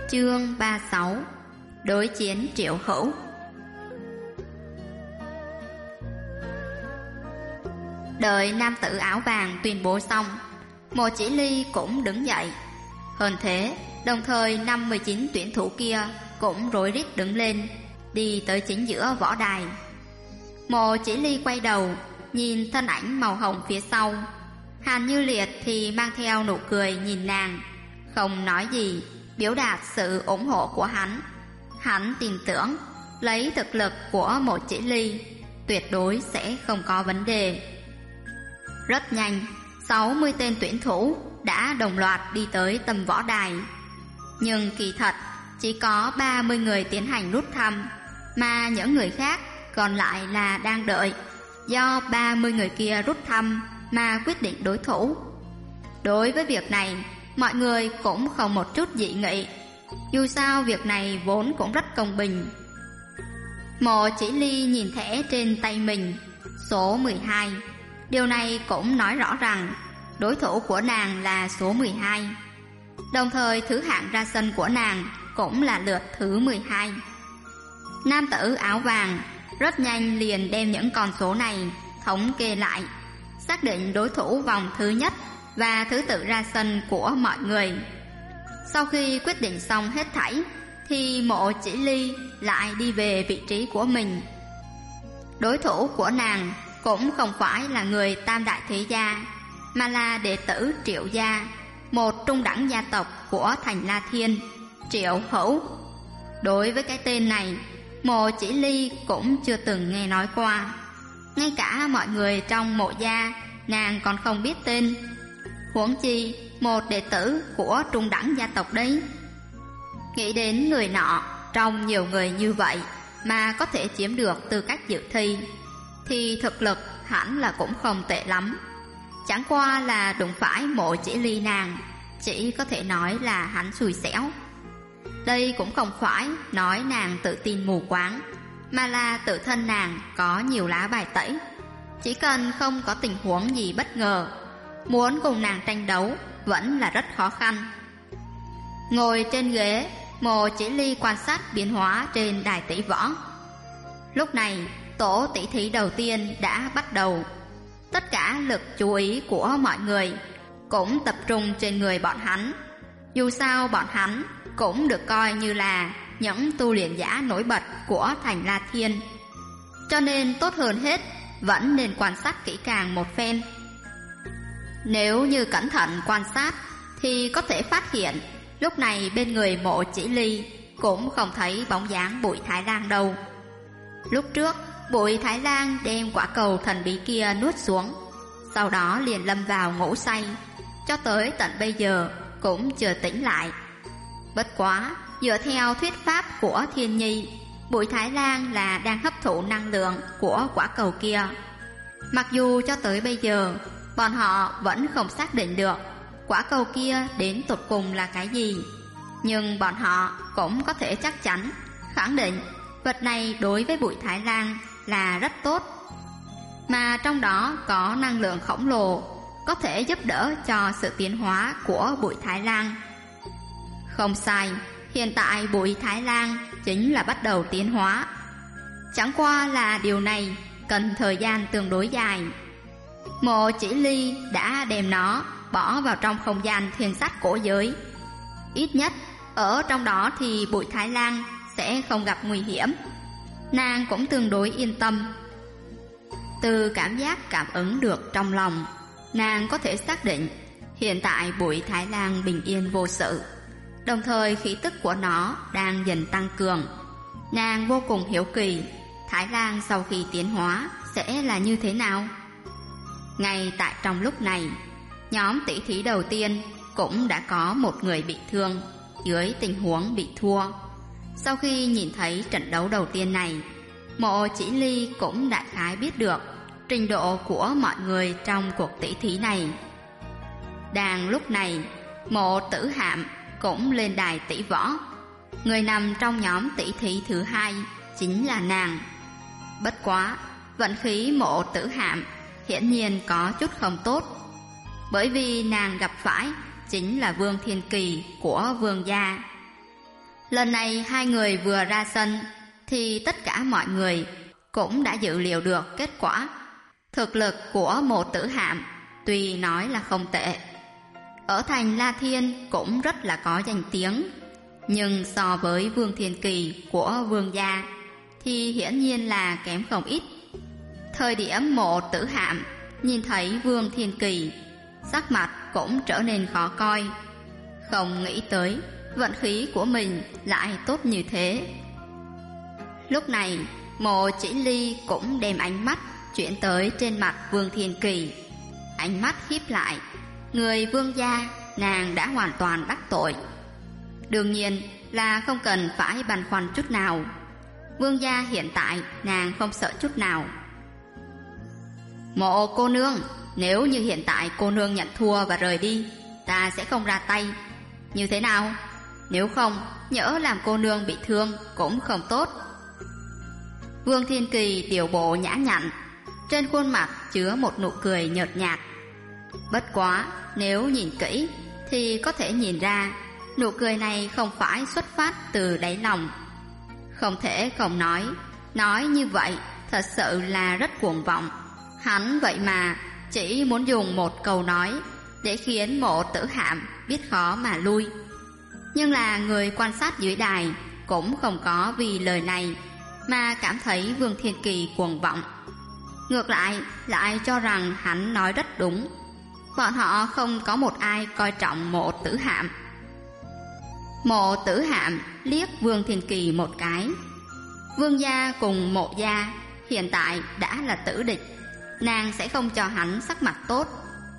Chương 36. Đối chiến Triệu Hữu. Đợi nam tử áo vàng tuyên bố xong, Mộ Chỉ Ly cũng đứng dậy. Hơn thế, đồng thời 59 tuyển thủ kia cũng rối rít đứng lên, đi tới chính giữa võ đài. Mộ Chỉ Ly quay đầu, nhìn thân ảnh màu hồng phía sau. Hàn Như Liệt thì mang theo nụ cười nhìn nàng, không nói gì, biểu đạt sự ủng hộ của hắn. Hắn tin tưởng, lấy thực lực của Mộ Chỉ Ly, tuyệt đối sẽ không có vấn đề. Rất nhanh, 60 tên tuyển thủ đã đồng loạt đi tới tầm võ đài. Nhưng kỳ thật, chỉ có 30 người tiến hành rút thăm, mà những người khác còn lại là đang đợi do 30 người kia rút thăm mà quyết định đối thủ. Đối với việc này, mọi người cũng không một chút dị nghị. Dù sao việc này vốn cũng rất công bình. Mộ Chỉ Ly nhìn thẻ trên tay mình, số 12. Điều này cũng nói rõ rằng đối thủ của nàng là số 12. Đồng thời thứ hạng ra sân của nàng cũng là lượt thứ 12. Nam tử áo vàng rất nhanh liền đem những con số này thống kê lại, xác định đối thủ vòng thứ nhất và thứ tự ra sân của mọi người. Sau khi quyết định xong hết thảy, thì Mộ Chỉ Ly lại đi về vị trí của mình. Đối thủ của nàng cũng không phải là người tam đại thế gia, mà là đệ tử Triệu gia, một trung đẳng gia tộc của thành La Thiên, Triệu Hữu. Đối với cái tên này, Mộ Chỉ Ly cũng chưa từng nghe nói qua. Ngay cả mọi người trong mộ gia, nàng còn không biết tên, huống chi một đệ tử của trung đẳng gia tộc đấy. Nghĩ đến người nọ trong nhiều người như vậy mà có thể chiếm được tư cách dự thi, thì thực lực hẳn là cũng không tệ lắm. Chẳng qua là đụng phải Mộ Chỉ Ly nàng, chỉ có thể nói là hắn xui xẻo. Đây cũng không phải nói nàng tự tin mù quáng, mà là tự thân nàng có nhiều lá bài tẩy. Chỉ cần không có tình huống gì bất ngờ, muốn cùng nàng tranh đấu vẫn là rất khó khăn. Ngồi trên ghế, Mộ Chỉ Ly quan sát biến hóa trên đài tỷ võ. Lúc này, tổ tỷ thí đầu tiên đã bắt đầu. Tất cả lực chú ý của mọi người cũng tập trung trên người bọn hắn. Dù sao bọn hắn cũng được coi như là những tu luyện giả nổi bật của thành La Thiên, cho nên tốt hơn hết vẫn nên quan sát kỹ càng một phen. Nếu như cẩn thận quan sát thì có thể phát hiện lúc này bên người Mộ Chỉ Ly cũng không thấy bóng dáng Bụi Thái Lang đâu. Lúc trước Bụi Thái Lang đem quả cầu thần bí kia nuốt xuống, sau đó liền lâm vào ngủ say, cho tới tận bây giờ cũng chưa tỉnh lại. Bất quá, dựa theo thuyết pháp của Thiên Nhi, Bụi Thái Lang là đang hấp thụ năng lượng của quả cầu kia. Mặc dù cho tới bây giờ bọn họ vẫn không xác định được quả cầu kia đến tột cùng là cái gì, nhưng bọn họ cũng có thể chắc chắn khẳng định vật này đối với Bụi Thái Lang là rất tốt, mà trong đó có năng lượng khổng lồ có thể giúp đỡ cho sự tiến hóa của Bụi Thái Lang. Không sai, hiện tại Bụi Thái Lang chính là bắt đầu tiến hóa. Chẳng qua là điều này cần thời gian tương đối dài. Mộ Chỉ Ly đã đem nó bỏ vào trong không gian thiên sách cổ giới. Ít nhất ở trong đó thì Bụi Thái Lang sẽ không gặp nguy hiểm. Nàng cũng tương đối yên tâm. Từ cảm giác cảm ứng được trong lòng, nàng có thể xác định hiện tại Bụi Thái Lang bình yên vô sự, đồng thời khí tức của nó đang dần tăng cường. Nàng vô cùng hiếu kỳ Thái Lang sau khi tiến hóa sẽ là như thế nào. Ngay tại trong lúc này, nhóm tỷ thí đầu tiên cũng đã có một người bị thương dưới tình huống bị thua. Sau khi nhìn thấy trận đấu đầu tiên này, Mộ Chỉ Ly cũng đại khái biết được trình độ của mọi người trong cuộc tỷ thí này. Đang lúc này, Mộ Tử Hạm cũng lên đài tỷ võ. Người nằm trong nhóm tỷ thí thứ hai chính là nàng. Bất quá, vận khí Mộ Tử Hạm hiển nhiên có chút không tốt, bởi vì nàng gặp phải chính là Vương Thiên Kỳ của Vương gia. Lần này hai người vừa ra sân thì tất cả mọi người cũng đã dự liệu được kết quả. Thực lực của Mộ Tử Hạm tuy nói là không tệ, ở thành La Thiên cũng rất là có danh tiếng, nhưng so với Vương Thiên Kỳ của Vương gia thì hiển nhiên là kém không ít. Thời điểm Mộ Tử Hạm nhìn thấy Vương Thiên Kỳ, sắc mặt cũng trở nên khó coi. Không nghĩ tới vận khí của mình lại tốt như thế. Lúc này Mộ Chỉ Ly cũng đem ánh mắt chuyển tới trên mặt Vương Thiên Kỳ. Ánh mắt híp lại, người Vương gia nàng đã hoàn toàn đắc tội. Đương nhiên là không cần phải băn khoăn chút nào. Vương gia hiện tại nàng không sợ chút nào. Mộ cô nương, nếu như hiện tại cô nương nhận thua và rời đi, ta sẽ không ra tay. Như thế nào? Nếu không, nhỡ làm cô nương bị thương cũng không tốt. Vương Thiên Kỳ điều bộ nhã nhặn, trên khuôn mặt chứa một nụ cười nhợt nhạt. Bất quá, nếu nhìn kỹ thì có thể nhìn ra nụ cười này không phải xuất phát từ đáy lòng. Không thể không nói như vậy thật sự là rất cuồng vọng. Hắn vậy mà chỉ muốn dùng một câu nói để khiến Mộ Tử Hạm biết khó mà lui. Nhưng là người quan sát dưới đài cũng không có vì lời này mà cảm thấy Vương Thiên Kỳ cuồng vọng. Ngược lại cho rằng hắn nói rất đúng. Bọn họ không có một ai coi trọng Mộ Tử Hạm. Mộ Tử Hạm liếc Vương Thiên Kỳ một cái. Vương gia cùng Mộ gia hiện tại đã là tử địch, nàng sẽ không cho hắn sắc mặt tốt.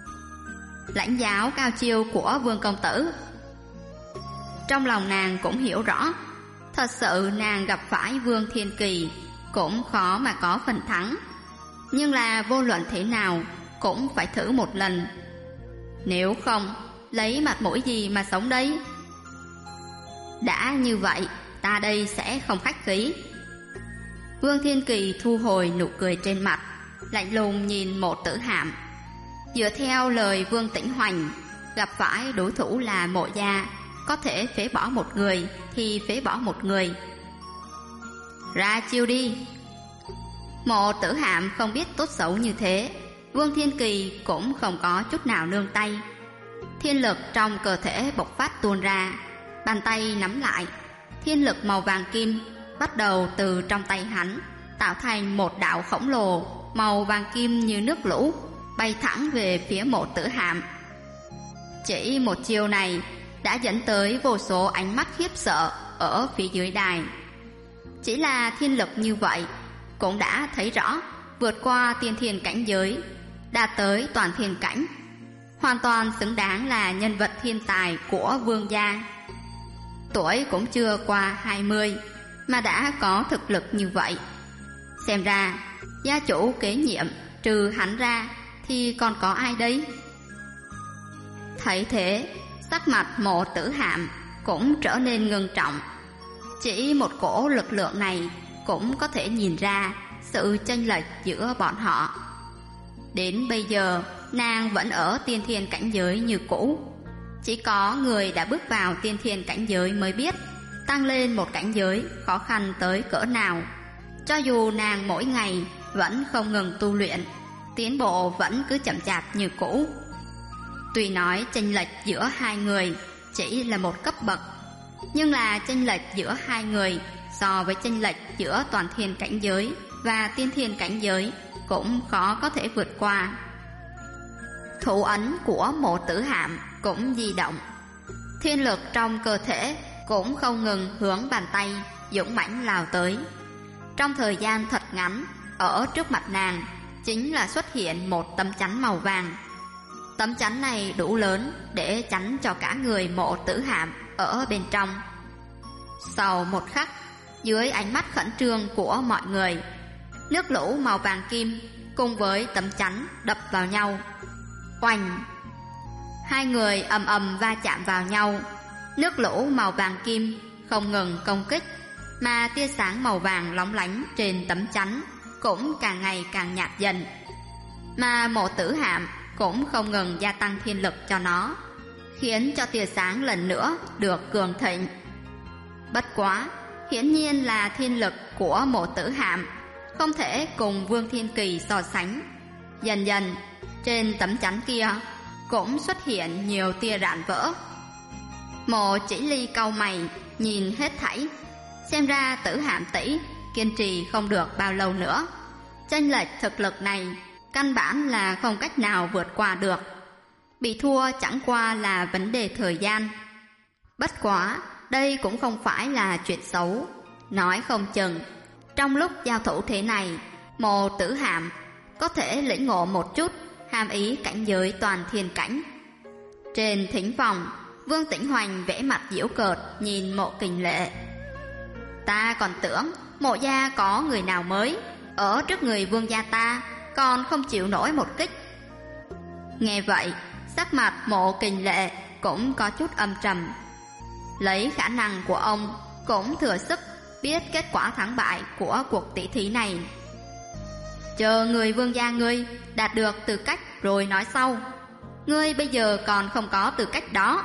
Lãnh giáo cao chiêu của Vương công tử. Trong lòng nàng cũng hiểu rõ, thật sự nàng gặp phải Vương Thiên Kỳ cũng khó mà có phần thắng. Nhưng là vô luận thế nào cũng phải thử một lần. Nếu không, lấy mặt mũi gì mà sống đấy? Đã như vậy, ta đây sẽ không khách khí. Vương Thiên Kỳ thu hồi nụ cười trên mặt, lạnh lùng nhìn Mộ Tử Hạm. Dựa theo lời Vương Tĩnh Hoành, gặp phải đối thủ là Mộ gia, có thể phế bỏ một người thì phế bỏ một người. Ra chiêu đi. Mộ Tử Hạm không biết tốt xấu như thế, Vương Thiên Kỳ cũng không có chút nào nương tay. Thiên lực trong cơ thể bộc phát tuôn ra, bàn tay nắm lại, thiên lực màu vàng kim bắt đầu từ trong tay hắn tạo thành một đạo khổng lồ màu vàng kim như nước lũ, bay thẳng về phía Mộ Tử Hạm. Chỉ một chiêu này đã dẫn tới vô số ánh mắt khiếp sợ ở phía dưới đài. Chỉ là thiên lực như vậy cũng đã thấy rõ, vượt qua tiên thiên cảnh giới, đạt tới toàn thiên cảnh, hoàn toàn xứng đáng là nhân vật thiên tài của Vương gia. Tuổi cũng chưa qua 20 mà đã có thực lực như vậy. Xem ra gia chủ kế nhiệm trừ hắn ra thì còn có ai đấy? Thấy thế, sắc mặt Mộ Tử Hạm cũng trở nên ngưng trọng. Chỉ một cổ lực lượng này cũng có thể nhìn ra sự chênh lệch giữa bọn họ. Đến bây giờ nàng vẫn ở tiên thiên cảnh giới như cũ. Chỉ có người đã bước vào tiên thiên cảnh giới mới biết tăng lên một cảnh giới khó khăn tới cỡ nào. Cho dù nàng mỗi ngày vẫn không ngừng tu luyện, tiến bộ vẫn cứ chậm chạp như cũ. Tuy nói chênh lệch giữa hai người chỉ là một cấp bậc, nhưng là chênh lệch giữa hai người so với chênh lệch giữa toàn thiên cảnh giới và tiên thiên cảnh giới cũng khó có thể vượt qua. Thủ ấn của Mộ Tử Hạm cũng di động, thiên lực trong cơ thể cũng không ngừng hướng bàn tay dũng mãnh lao tới. Trong thời gian thật ngắn, ở trước mặt nàng chính là xuất hiện một tấm chắn màu vàng. Tấm chắn này đủ lớn để chắn cho cả người Mộ Tử Hạm ở bên trong. Sau một khắc, dưới ánh mắt khẩn trương của mọi người, nước lũ màu vàng kim cùng với tấm chắn đập vào nhau. Oanh! Hai người ầm ầm va chạm vào nhau. Nước lũ màu vàng kim không ngừng công kích, mà tia sáng màu vàng lóng lánh trên tấm chắn cũng càng ngày càng nhạt dần. Mà Mộ Tử Hạm cũng không ngừng gia tăng thiên lực cho nó, khiến cho tia sáng lần nữa được cường thịnh. Bất quá, hiển nhiên là thiên lực của Mộ Tử Hạm không thể cùng Vương Thiên Kỳ so sánh. Dần dần, trên tấm chắn kia cũng xuất hiện nhiều tia rạn vỡ. Mộ Chỉ Ly cau mày nhìn hết thảy, xem ra Tử Hạm tỷ kiên trì không được bao lâu nữa. Chênh lệch thực lực này căn bản là không cách nào vượt qua được. Bị thua chẳng qua là vấn đề thời gian. Bất quá, đây cũng không phải là chuyện xấu. Nói không chừng, trong lúc giao thủ thế này, Mộ Tử Hạm có thể lĩnh ngộ một chút hàm ý cảnh giới toàn thiên cảnh. Trên thính phòng, Vương Tĩnh Hoành vẽ mặt giễu cợt nhìn Mộ Kình Lệ. Ta còn tưởng Mộ gia có người nào mới, ở trước người Vương gia ta còn không chịu nổi một kích. Nghe vậy, sắc mặt Mộ Kình Lệ cũng có chút âm trầm. Lấy khả năng của ông cũng thừa sức biết kết quả thắng bại của cuộc tỷ thí này. Chờ người Vương gia ngươi đạt được tư cách rồi nói sau. Ngươi bây giờ còn không có tư cách đó.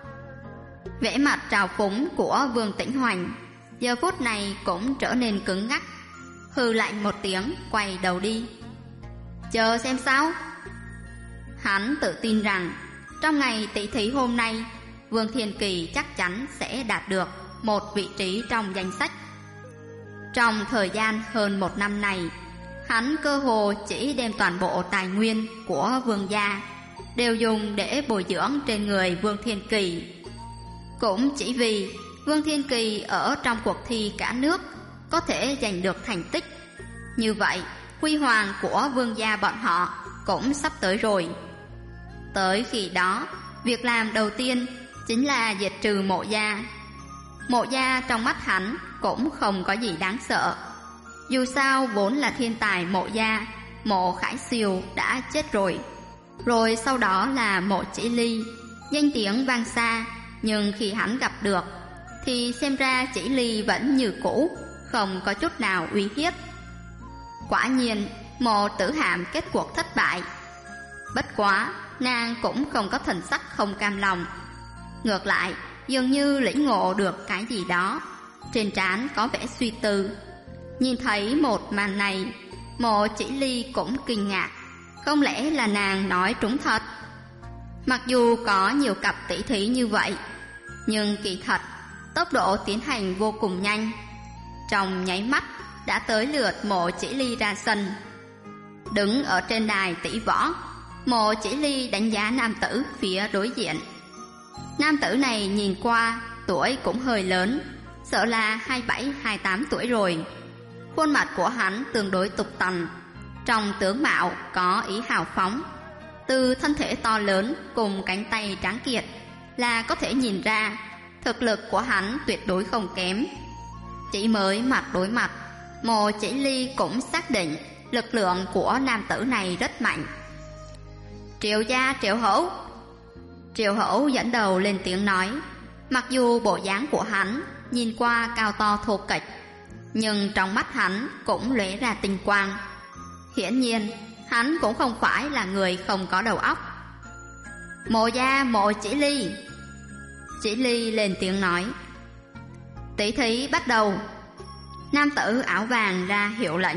Vẻ mặt trào phúng của Vương Tĩnh Hoành giờ phút này cũng trở nên cứng ngắc. Hừ lạnh một tiếng, quay đầu đi. Chờ xem sao. Hắn tự tin rằng trong ngày tỷ thí hôm nay, Vương Thiên Kỳ chắc chắn sẽ đạt được một vị trí trong danh sách. Trong thời gian hơn 1 năm này, hắn cơ hồ chỉ đem toàn bộ tài nguyên của Vương gia đều dùng để bồi dưỡng trên người Vương Thiên Kỳ. Cũng chỉ vì Vương Thiên Kỳ ở trong cuộc thi cả nước có thể giành được thành tích. Như vậy, huy hoàng của Vương gia bọn họ cũng sắp tới rồi. Tới khi đó, việc làm đầu tiên chính là diệt trừ Mộ gia. Mộ gia trong mắt hắn cũng không có gì đáng sợ. Dù sao vốn là thiên tài Mộ gia, Mộ Khải Siêu đã chết rồi. Rồi sau đó là Mộ Chỉ Ly, danh tiếng vang xa, nhưng khi hắn gặp được thì xem ra Chỉ Ly vẫn như cũ, không có chút nào uy hiếp. Quả nhiên, Mộ Tử Hạm kết cuộc thất bại. Bất quá, nàng cũng không có thần sắc không cam lòng. Ngược lại, dường như lĩnh ngộ được cái gì đó, trên trán có vẻ suy tư. Nhìn thấy một màn này, Mộ Chỉ Ly cũng kinh ngạc. Không lẽ là nàng nói trúng thật? Mặc dù có nhiều cặp tỷ thí như vậy, nhưng kỳ thật tốc độ tiến hành vô cùng nhanh. Trong nháy mắt đã tới lượt Mộ Chỉ Ly ra sân. Đứng ở trên đài tỷ võ, Mộ Chỉ Ly đánh giá nam tử phía đối diện. Nam tử này nhìn qua tuổi cũng hơi lớn, sợ là 27-28 tuổi rồi. Khuôn mặt của hắn tương đối tục tằn, trong tướng mạo có ý hào phóng. Từ thân thể to lớn cùng cánh tay tráng kiệt là có thể nhìn ra thực lực của hắn tuyệt đối không kém. Chỉ mới mặt đối mặt, Mộ Chỉ Ly cũng xác định lực lượng của nam tử này rất mạnh. Triệu gia Triệu Hữu. Triệu Hữu dẫn đầu lên tiếng nói. Mặc dù bộ dáng của hắn nhìn qua cao to thô kệch, nhưng trong mắt hắn cũng lóe ra tinh quang. Hiển nhiên hắn cũng không phải là người không có đầu óc. Mộ gia Mộ Chỉ Ly. Chỉ Ly lên tiếng nói. Tỷ thí bắt đầu. Nam tử áo vàng ra hiệu lệnh.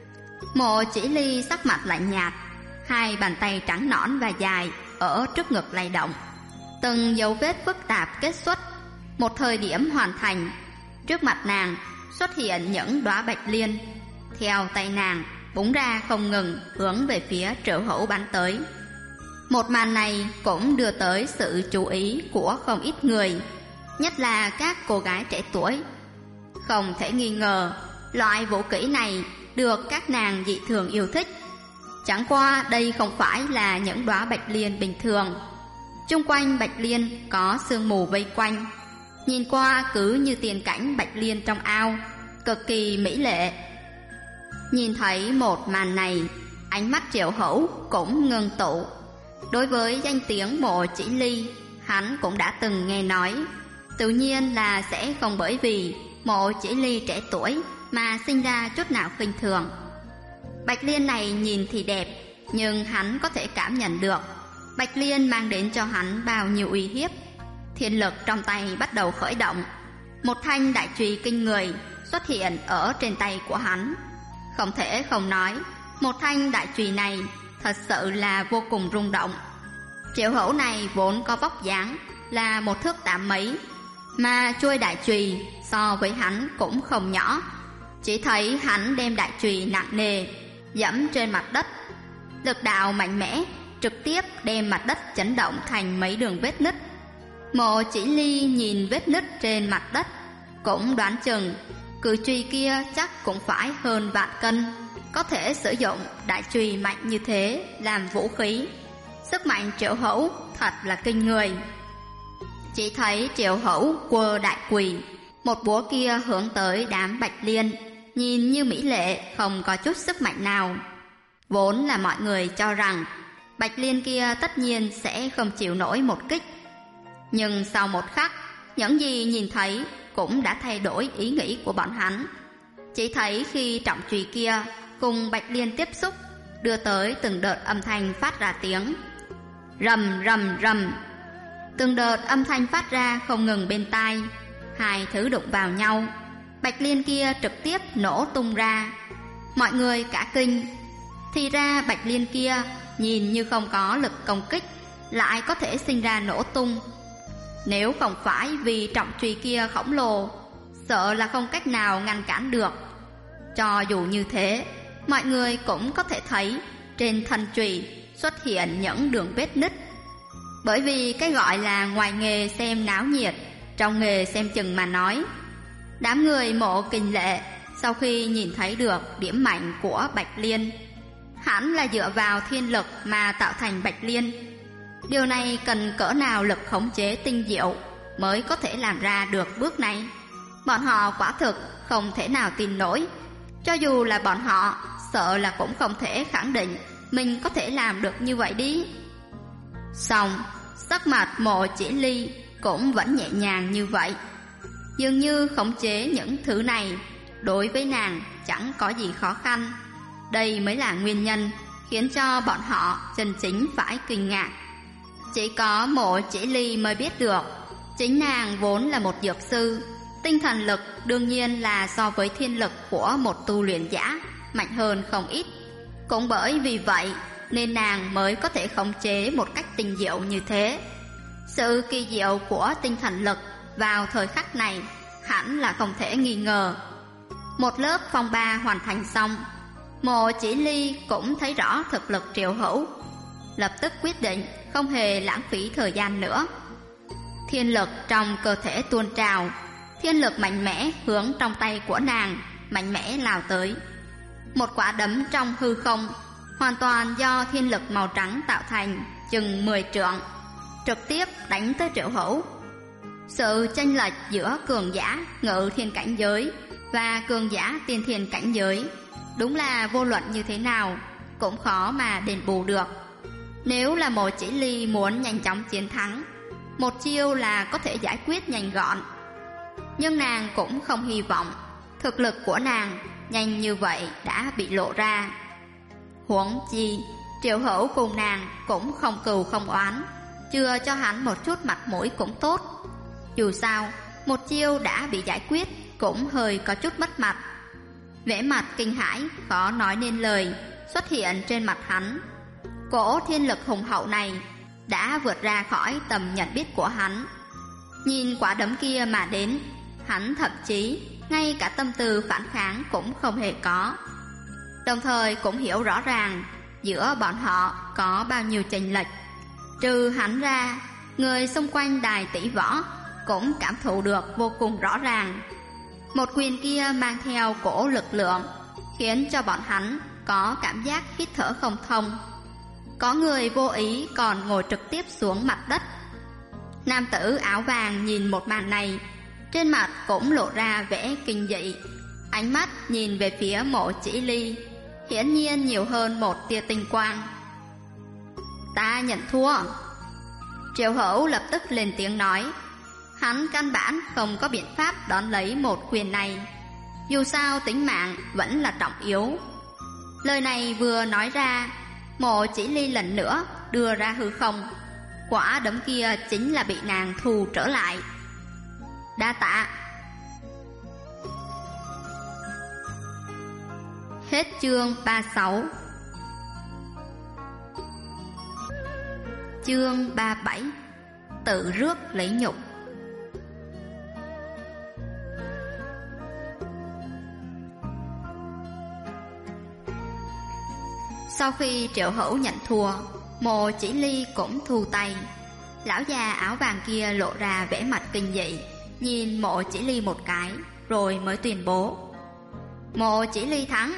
Mộ Chỉ Ly sắc mặt lạnh nhạt, hai bàn tay trắng nõn và dài ở trước ngực lay động. Từng dấu vết phức tạp kết xuất. Một thời điểm hoàn thành, trước mặt nàng xuất hiện những đóa bạch liên. Theo tay nàng búng ra không ngừng hướng về phía Triệu Hữu bắn tới. Một màn này cũng đưa tới sự chú ý của không ít người, nhất là các cô gái trẻ tuổi. Không thể nghi ngờ, loại vũ kỹ này được các nàng dị thường yêu thích. Chẳng qua đây không phải là những đóa bạch liên bình thường. Chung quanh bạch liên có sương mù vây quanh, nhìn qua cứ như tiền cảnh bạch liên trong ao, cực kỳ mỹ lệ. Nhìn thấy một màn này, ánh mắt Triệu Hữu cũng ngưng tụ. Đối với danh tiếng Mộ Chỉ Ly, hắn cũng đã từng nghe nói. Tự nhiên là sẽ không bởi vì Mộ Chỉ Ly trẻ tuổi mà sinh ra chút nào khinh thường. Bạch liên này nhìn thì đẹp, nhưng hắn có thể cảm nhận được bạch liên mang đến cho hắn bao nhiêu uy hiếp. Thiên lực trong tay bắt đầu khởi động. Một thanh đại chùy kinh người xuất hiện ở trên tay của hắn. Không thể không nói, một thanh đại chùy này thật sự là vô cùng rung động. Triệu Hữu này vốn có vóc dáng là 1 thước 8 mấy, mà chuôi đại chùy so với hắn cũng không nhỏ. Chỉ thấy hắn đem đại chùy nặng nề giẫm trên mặt đất, lực đạo mạnh mẽ trực tiếp đem mặt đất chấn động thành mấy đường vết nứt. Mộ Chỉ Ly nhìn vết nứt trên mặt đất, cũng đoán chừng cự chùy kia chắc cũng phải hơn vạn cân. Có thể sử dụng đại chùy mạnh như thế làm vũ khí, sức mạnh Triệu Hữu thật là kinh người. Chỉ thấy Triệu Hữu quơ đại chùy, một búa kia hướng tới đám Bạch Liên, nhìn như mỹ lệ không có chút sức mạnh nào. Vốn là mọi người cho rằng Bạch Liên kia tất nhiên sẽ không chịu nổi một kích, nhưng sau một khắc, những gì nhìn thấy cũng đã thay đổi ý nghĩ của bọn hắn. Chỉ thấy khi trọng chùy kia cùng Bạch Liên tiếp xúc, đưa tới từng đợt âm thanh phát ra tiếng rầm rầm rầm. Từng đợt âm thanh phát ra không ngừng bên tai. Hai thứ đụng vào nhau, Bạch Liên kia trực tiếp nổ tung ra. Mọi người cả kinh. Thì ra Bạch Liên kia nhìn như không có lực công kích, lại có thể sinh ra nổ tung. Nếu không phải vì trọng chùy kia khổng lồ, sợ là không cách nào ngăn cản được. Cho dù như thế, mọi người cũng có thể thấy trên thân chùy xuất hiện những đường vết nứt. Bởi vì cái gọi là ngoài nghề xem náo nhiệt, trong nghề xem chừng mà nói. Đám người Mộ Kình Lệ sau khi nhìn thấy được điểm mạnh của Bạch Liên, hắn là dựa vào thiên lực mà tạo thành Bạch Liên. Điều này cần cỡ nào lực khống chế tinh diệu mới có thể làm ra được bước này. Bọn họ quả thực không thể nào tin nổi. Cho dù là bọn họ, sợ là cũng không thể khẳng định mình có thể làm được như vậy đi. Xong, sắc mặt Mộ Chỉ Ly cũng vẫn nhẹ nhàng như vậy. Dường như khống chế những thứ này đối với nàng chẳng có gì khó khăn. Đây mới là nguyên nhân khiến cho bọn họ chân chính phải kinh ngạc. Chỉ có Mộ Chỉ Ly mới biết được, chính nàng vốn là một dược sư, tinh thần lực đương nhiên là so với thiên lực của một tu luyện giả mạnh hơn không ít. Cũng bởi vì vậy nên nàng mới có thể khống chế một cách tinh diệu như thế. Sự kỳ diệu của tinh thần lực vào thời khắc này hẳn là không thể nghi ngờ. Một lớp phong ba hoàn thành xong, Mộ Chỉ Ly cũng thấy rõ thực lực Triệu Hữu, lập tức quyết định không hề lãng phí thời gian nữa. Thiên lực trong cơ thể tuôn trào, thiên lực mạnh mẽ hướng trong tay của nàng mạnh mẽ lao tới. Một quả đấm trong hư không, hoàn toàn do thiên lực màu trắng tạo thành, chừng 10 trượng, trực tiếp đánh tới Triệu Hữu. Sự chênh lệch giữa cường giả ngự thiên cảnh giới và cường giả tiên thiên cảnh giới đúng là vô luận như thế nào cũng khó mà đền bù được. Nếu là Mộ Chỉ Ly muốn nhanh chóng chiến thắng, một chiêu là có thể giải quyết nhanh gọn. Nhưng nàng cũng không hy vọng thực lực của nàng nhanh như vậy đã bị lộ ra. Huống chi Triệu Hữu cùng nàng cũng không cừu không oán, chưa cho hắn một chút mặt mũi cũng tốt. Dù sao một chiêu đã bị giải quyết cũng hơi có chút mất mặt. Vẻ mặt kinh hãi khó nói nên lời xuất hiện trên mặt hắn. Cỗ thiên lực hùng hậu này đã vượt ra khỏi tầm nhận biết của hắn. Nhìn quả đấm kia mà đến, hắn thậm chí ngay cả tâm tư phản kháng cũng không hề có. Đồng thời cũng hiểu rõ ràng giữa bọn họ có bao nhiêu chênh lệch. Trừ hắn ra, người xung quanh đài tỷ võ cũng cảm thụ được vô cùng rõ ràng. Một quyền kia mang theo cỗ lực lượng khiến cho bọn hắn có cảm giác hít thở không thông. Có người vô ý còn ngồi trực tiếp xuống mặt đất. Nam tử áo vàng nhìn một màn này, trên mặt cũng lộ ra vẻ kinh dị. Ánh mắt nhìn về phía Mộ Chỉ Ly, hiển nhiên nhiều hơn một tia tinh quang. Ta nhận thua. Triệu Hữu lập tức lên tiếng nói. Hắn căn bản không có biện pháp đón lấy một quyền này. Dù sao tính mạng vẫn là trọng yếu. Lời này vừa nói ra, Mộ Chỉ Ly lần nữa đưa ra hư không. Quả đấm kia chính là bị nàng thu trở lại. Đa tạ. Hết chương 36. Chương 37. Tự rước lấy nhục. Sau khi Triệu Hữu nhận thua, Mộ Chỉ Ly cũng thu tay. Lão già áo vàng kia lộ ra vẻ mặt kinh dị, nhìn Mộ Chỉ Ly một cái, rồi mới tuyên bố: Mộ Chỉ Ly thắng.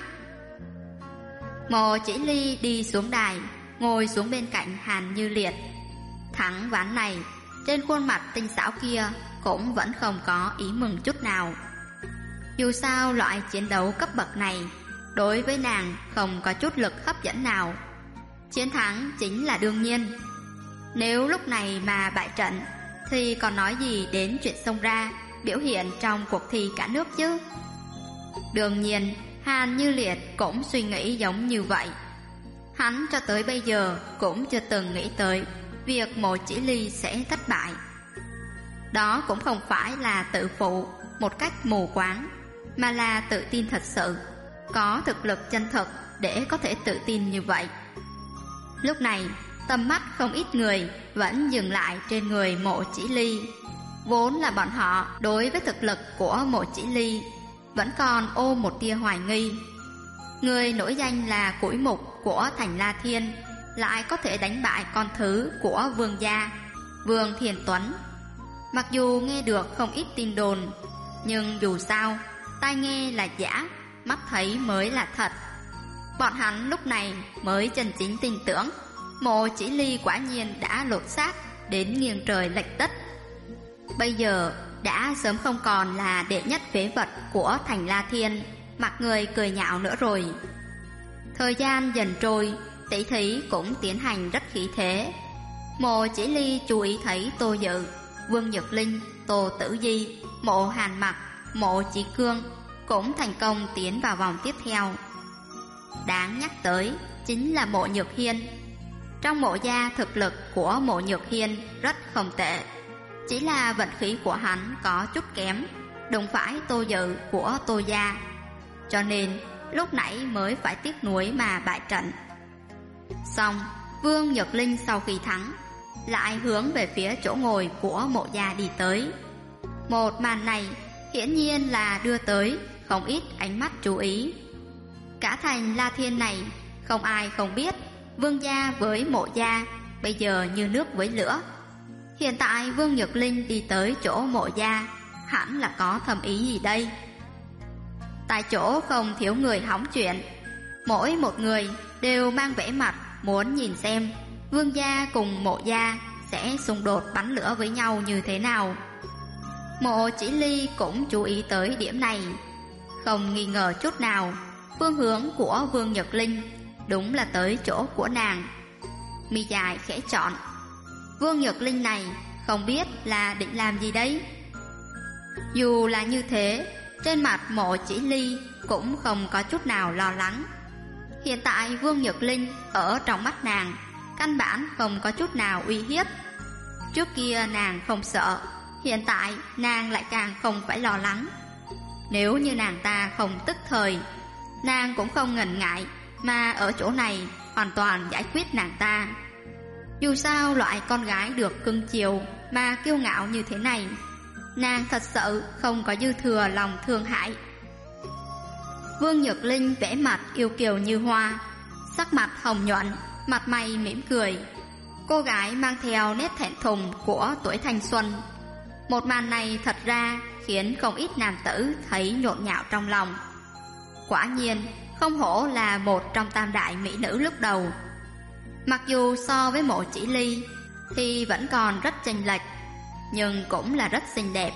Mộ Chỉ Ly đi xuống đài, ngồi xuống bên cạnh Hàn Như Liệt. Thắng ván này, trên khuôn mặt tinh xảo kia cũng vẫn không có ý mừng chút nào. Dù sao loại chiến đấu cấp bậc này đối với nàng không có chút lực hấp dẫn nào. Chiến thắng chính là đương nhiên. Nếu lúc này mà bại trận thì còn nói gì đến chuyện xông ra biểu hiện trong cuộc thi cả nước chứ. Đương nhiên Hàn Như Liệt cũng suy nghĩ giống như vậy. Hắn cho tới bây giờ cũng chưa từng nghĩ tới việc Mộ Chỉ Ly sẽ thất bại. Đó cũng không phải là tự phụ một cách mù quáng, mà là tự tin thật sự, có thực lực chân thực để có thể tự tin như vậy. Lúc này tầm mắt không ít người vẫn dừng lại trên người Mộ Chỉ Ly. Vốn là bọn họ đối với thực lực của Mộ Chỉ Ly vẫn còn ôm một tia hoài nghi. Người nổi danh là củi mục của thành La Thiên lại có thể đánh bại con thứ của vương gia, Vương Thiền Tuấn. Mặc dù nghe được không ít tin đồn, nhưng dù sao tai nghe là giả, mắt thấy mới là thật. Bọn hắn lúc này mới chân chính tin tưởng Mộ Chỉ Ly quả nhiên đã lột xác đến nghiêng trời lệch đất. Bây giờ đã sớm không còn là đệ nhất phế vật của thành La Thiên mặc người cười nhạo nữa rồi. Thời gian dần trôi, tỷ thí cũng tiến hành rất khí thế. Mộ Chỉ Ly chú ý thấy Tô Dự, Vương Nhược Linh, Tô Tử Di, Mộ Hàn Mặc, Mộ Chí Cương cũng thành công tiến vào vòng tiếp theo. Đáng nhắc tới chính là Mộ Nhược Hiên. Trong Mộ gia thực lực của Mộ Nhược Hiên rất không tệ, chỉ là vận khí của hắn có chút kém, đụng phải Tô Dự của Tô gia, cho nên lúc nãy mới phải tiếc nuối mà bại trận. Xong, Vương Nhược Linh sau khi thắng lại hướng về phía chỗ ngồi của Mộ gia đi tới. Một màn này hiển nhiên là đưa tới không ít ánh mắt chú ý. Cả thành La Thiên này không ai không biết Vương gia với Mộ gia bây giờ như nước với lửa. Hiện tại Vương Nhược Linh đi tới chỗ Mộ gia hẳn là có thâm ý gì đây. Tại chỗ không thiếu người hóng chuyện, mỗi một người đều mang vẻ mặt muốn nhìn xem Vương gia cùng Mộ gia sẽ xung đột bắn lửa với nhau như thế nào. Mộ Chỉ Ly cũng chú ý tới điểm này, không nghi ngờ chút nào phương hướng của Vương Nhược Linh đúng là tới chỗ của nàng. Mi dài khẽ chọn. Vương Nhược Linh này không biết là định làm gì đấy. Dù là như thế, trên mặt Mộ Chỉ Ly cũng không có chút nào lo lắng. Hiện tại Vương Nhược Linh ở trong mắt nàng căn bản không có chút nào uy hiếp. Trước kia nàng không sợ, hiện tại nàng lại càng không phải lo lắng. Nếu như nàng ta không tức thời, nàng cũng không ngần ngại mà ở chỗ này hoàn toàn giải quyết nàng ta. Dù sao loại con gái được cưng chiều mà kiêu ngạo như thế này, nàng thật sự không có dư thừa lòng thương hại. Vương Nhược Linh vẻ mặt yêu kiều như hoa, sắc mặt hồng nhuận, mặt mày mỉm cười. Cô gái mang theo nét thẹn thùng của tuổi thanh xuân. Một màn này thật ra khiến không ít nam tử thấy nhộn nhạo trong lòng. Quả nhiên không hổ là một trong tam đại mỹ nữ lúc đầu. Mặc dù so với Mộ Chỉ Ly thì vẫn còn rất chênh lệch, nhưng cũng là rất xinh đẹp.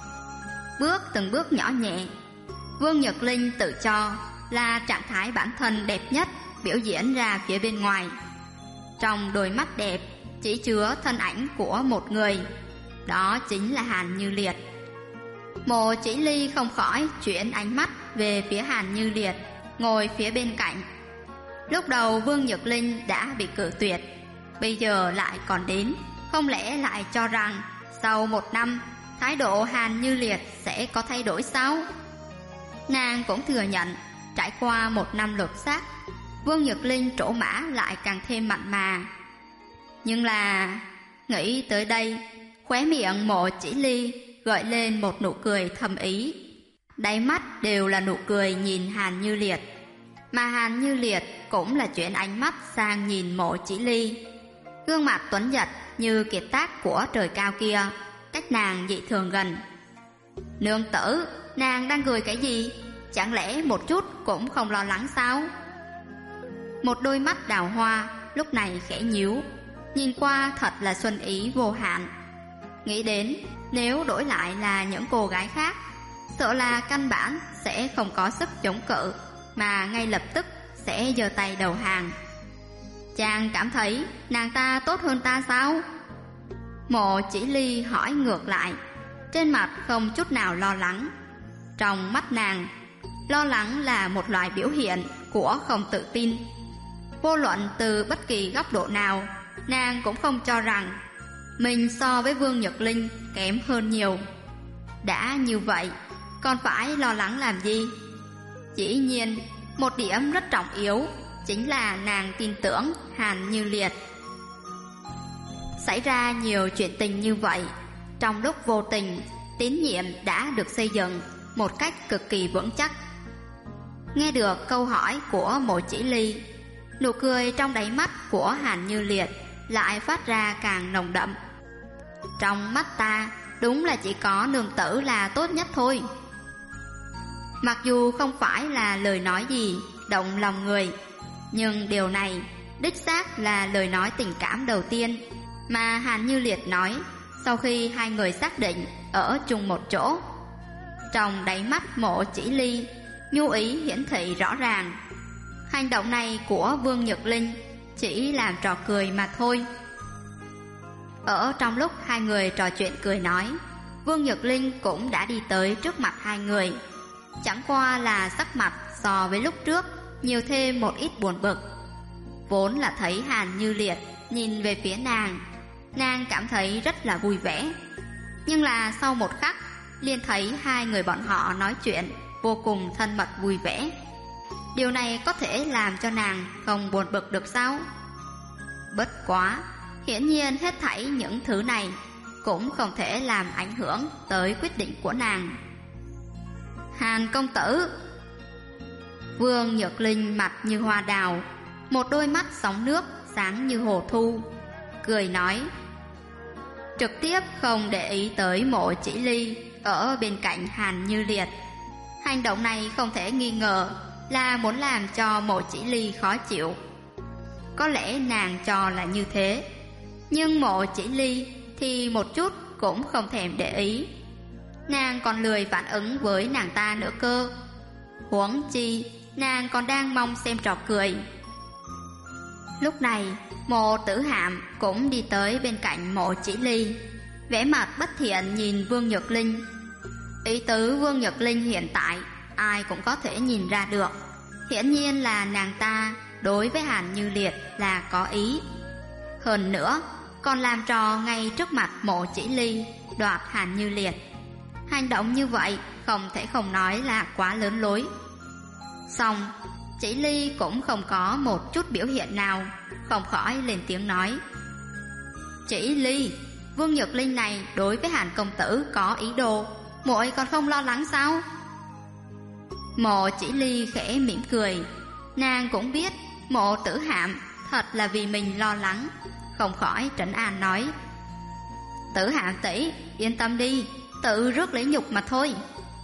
Từng bước nhỏ nhẹ, Vương Nhược Linh tự cho là trạng thái bản thân đẹp nhất biểu diễn ra phía bên ngoài. Trong đôi mắt đẹp chỉ chứa thân ảnh của một người, đó chính là Hàn Như Liệt. Mộ Chỉ Ly không khỏi chuyển ánh mắt về phía Hàn Như Liệt ngồi phía bên cạnh. Lúc đầu Vương Nhược Linh đã bị cự tuyệt, bây giờ lại còn đến, không lẽ lại cho rằng sau 1 năm thái độ Hàn Như Liệt sẽ có thay đổi sao? Nàng cũng thừa nhận Trải qua 1 năm lột xác, Vương Nhược Linh trổ mã lại càng thêm mặn mà. Nhưng là... Nghĩ tới đây, khóe miệng Mộ Chỉ Ly gợi lên một nụ cười thầm ý. Đáy mắt đều là nụ cười nhìn Hàn Như Liệt, mà Hàn Như Liệt cũng là chuyển ánh mắt sang nhìn Mộ Chỉ Ly. Gương mặt tuấn giật như kiệt tác của trời cao kia cách nàng dị thường gần. Nương tử, nàng đang cười cái gì? Chẳng lẽ một chút cũng không lo lắng sao? Một đôi mắt đào hoa lúc này khẽ nhíu, nhìn qua thật là xuân ý vô hạn. Nghĩ đến nếu đổi lại là những cô gái khác, sợ là căn bản sẽ không có sức chống cự, mà ngay lập tức sẽ giơ tay đầu hàng. Chàng cảm thấy nàng ta tốt hơn ta sao? Mộ Chỉ Ly hỏi ngược lại, trên mặt không chút nào lo lắng. Trong mắt nàng, lo lắng là một loại biểu hiện của không tự tin. Vô luận từ bất kỳ góc độ nào, nàng cũng không cho rằng mình so với Vương Nhược Linh kém hơn nhiều. Đã như vậy, còn phải lo lắng làm gì? Dĩ nhiên, một điểm rất trọng yếu chính là nàng tin tưởng Hàn Như Liệt. Xảy ra nhiều chuyện tình như vậy, trong lúc vô tình, tín nhiệm đã được xây dựng một cách cực kỳ vững chắc. Nghe được câu hỏi của Mộ Chỉ Ly, nụ cười trong đáy mắt của Hàn Như Liệt lại phát ra càng nồng đậm. Trong mắt ta, đúng là chỉ có nương tử là tốt nhất thôi. Mặc dù không phải là lời nói gì động lòng người, nhưng điều này đích xác là lời nói tình cảm đầu tiên mà Hàn Như Liệt nói sau khi hai người xác định ở chung một chỗ. Trong đáy mắt Mộ Chỉ Ly, nhu ý hiển thị rõ ràng. Hành động này của Vương Nhược Linh chỉ làm trò cười mà thôi. Ở trong lúc hai người trò chuyện cười nói, Vương Nhược Linh cũng đã đi tới trước mặt hai người. Chẳng qua là sắc mặt so với lúc trước nhiều thêm một ít buồn bực. Vốn là thấy Hàn Như Liệt nhìn về phía nàng, nàng cảm thấy rất là vui vẻ. Nhưng là sau một khắc, liền thấy hai người bọn họ nói chuyện vô cùng thân mật vui vẻ. Điều này có thể làm cho nàng không buồn bực được sao? Bất quá, hiển nhiên hết thảy những thứ này cũng không thể làm ảnh hưởng tới quyết định của nàng. Hàn công tử! Vương Nhược Linh mặt như hoa đào, một đôi mắt sóng nước sáng như hồ thu, cười nói, trực tiếp không để ý tới Mộ Chỉ Ly ở bên cạnh Hàn Như Liệt. Hành động này không thể nghi ngờ là muốn làm cho Mộ Chỉ Ly khó chịu. Có lẽ nàng cho là như thế, nhưng Mộ Chỉ Ly thì một chút cũng không thèm để ý. Nàng còn lười phản ứng với nàng ta nữa cơ. Huống chi nàng còn đang mong xem trò cười. Lúc này Mộ Tử Hạm cũng đi tới bên cạnh Mộ Chỉ Ly, vẻ mặt bất thiện nhìn Vương Nhược Linh. Ý tứ Vương Nhược Linh hiện tại ai cũng có thể nhìn ra được, hiển nhiên là nàng ta đối với Hàn Như Liệt là có ý. Hơn nữa còn làm trò ngay trước mặt Mộ Chỉ Ly đoạt Hàn Như Liệt. Hành động như vậy không thể không nói là quá lớn lối. Xong, Chỉ Ly cũng không có một chút biểu hiện nào, không khỏi lên tiếng nói, Chỉ Ly, Vương Nhược Linh này đối với Hàn công tử có ý đồ, muội còn không lo lắng sao? Mộ Chỉ Ly khẽ mỉm cười. Nàng cũng biết Mộ Tử Hạm thật là vì mình lo lắng, không khỏi trấn an nói, Tử Hạm tỷ, yên tâm đi, tự rước lấy nhục mà thôi.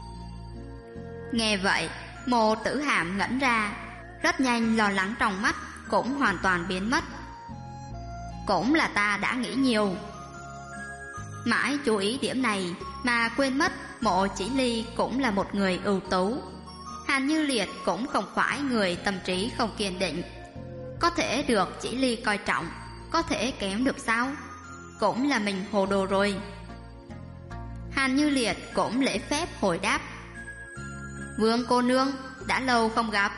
Nghe vậy, Mộ Tử Hạm ngẩn ra, rất nhanh lo lắng trong mắt cũng hoàn toàn biến mất. Cũng là ta đã nghĩ nhiều. Mãi chú ý điểm này mà quên mất Mộ Chỉ Ly cũng là một người ưu tú. Hàn Như Liệt cũng không phải người tâm trí không kiên định, có thể được Chỉ Ly coi trọng, có thể kém được sao? Cũng là mình hồ đồ rồi. Hàn Như Liệt cũng lễ phép hồi đáp, Vương cô nương, đã lâu không gặp.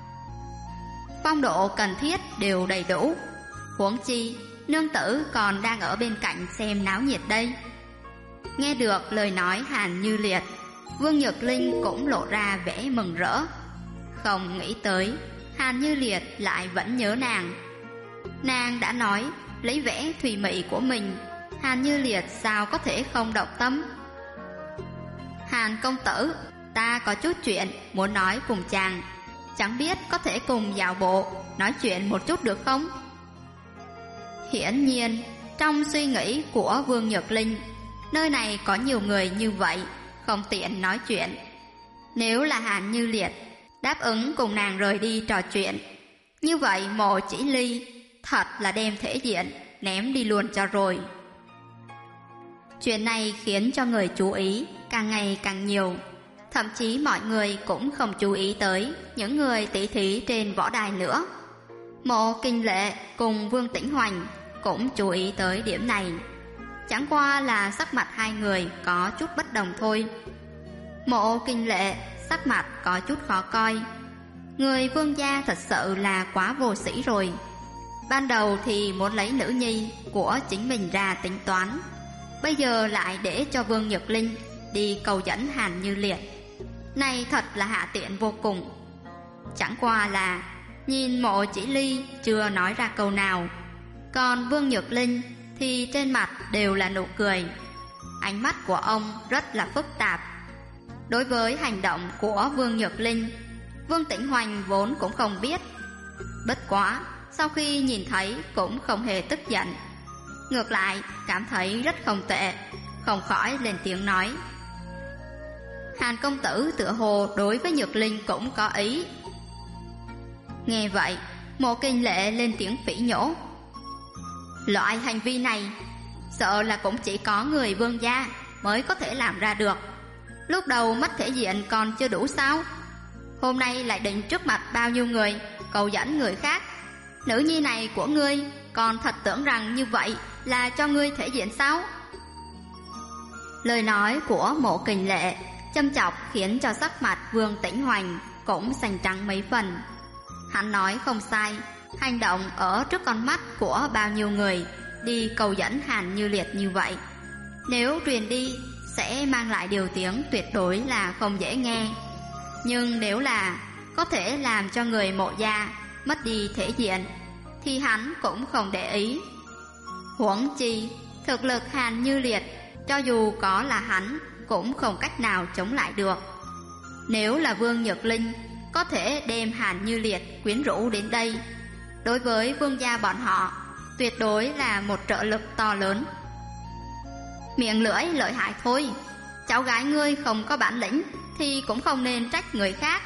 Phong độ cần thiết đều đầy đủ, huống chi nương tử còn đang ở bên cạnh xem náo nhiệt đây. Nghe được lời nói Hàn Như Liệt, Vương Nhược Linh cũng lộ ra vẻ mừng rỡ. không nghĩ tới Hàn Như Liệt lại vẫn nhớ nàng. Nàng đã nói lấy vẻ thùy mị của mình, Hàn Như Liệt sao có thể không động tâm. Hàn công tử, ta có chút chuyện muốn nói cùng chàng, chẳng biết có thể cùng dạo bộ nói chuyện một chút được không? Hiển nhiên trong suy nghĩ của Vương Nhược Linh, nơi này có nhiều người như vậy, không tiện nói chuyện. Nếu là Hàn Như Liệt đáp ứng cùng nàng rời đi trò chuyện, như vậy Mộ Chỉ Ly thật là đem thể diện ném đi luôn cho rồi. Chuyện này khiến cho người chú ý càng ngày càng nhiều, thậm chí mọi người cũng không chú ý tới những người tỷ thí trên võ đài nữa. Mộ Kinh Lệ cùng Vương Tĩnh Hoành cũng chú ý tới điểm này, chẳng qua là sắc mặt hai người có chút bất đồng thôi. Mộ Kinh Lệ sắc mặt có chút khó coi. Người Vương gia thật sự là quá vô sĩ rồi. Ban đầu thì muốn lấy nữ nhi của chính mình ra tính toán, bây giờ lại để cho Vương Nhược Linh đi cầu dẫn Hàn Như Liệt. Này thật là hạ tiện vô cùng. Chẳng qua là nhìn Mộ Chỉ Ly chưa nói ra câu nào, còn Vương Nhược Linh thì trên mặt đều là nụ cười. Ánh mắt của ông rất là phức tạp. Đối với hành động của Vương Nhược Linh, Vương Tĩnh Hoành vốn cũng không biết. Bất quá sau khi nhìn thấy cũng không hề tức giận, ngược lại cảm thấy rất không tệ, không khỏi lên tiếng nói: Hàn công tử tựa hồ đối với Nhược Linh cũng có ý. Nghe vậy, Mộ Kinh Lệ lên tiếng phỉ nhổ: Loại hành vi này sợ là cũng chỉ có người Vương gia mới có thể làm ra được. Lúc đầu mất thể diện còn chưa đủ sao? Hôm nay lại định trước mặt bao nhiêu người cầu dẫn người khác. Nữ nhi này của ngươi còn thật tưởng rằng như vậy là cho ngươi thể diện sao? Lời nói của Mộ Kinh Lệ châm chọc khiến cho sắc mặt Vương Tĩnh Hoành cũng xanh trắng mấy phần. Hắn nói không sai, hành động ở trước con mắt của bao nhiêu người đi cầu dẫn Hàn Như Liệt như vậy, nếu truyền đi sẽ mang lại điều tiếng tuyệt đối là không dễ nghe. Nhưng nếu là có thể làm cho người Mộ gia mất đi thể diện thì hắn cũng không để ý. Huống chi thực lực Hàn Như Liệt cho dù có là hắn cũng không cách nào chống lại được. Nếu là Vương Nhược Linh có thể đem Hàn Như Liệt quyến rũ đến đây, đối với Vương gia bọn họ tuyệt đối là một trợ lực to lớn. Miệng lưỡi lợi hại thôi, cháu gái ngươi không có bản lĩnh thì cũng không nên trách người khác.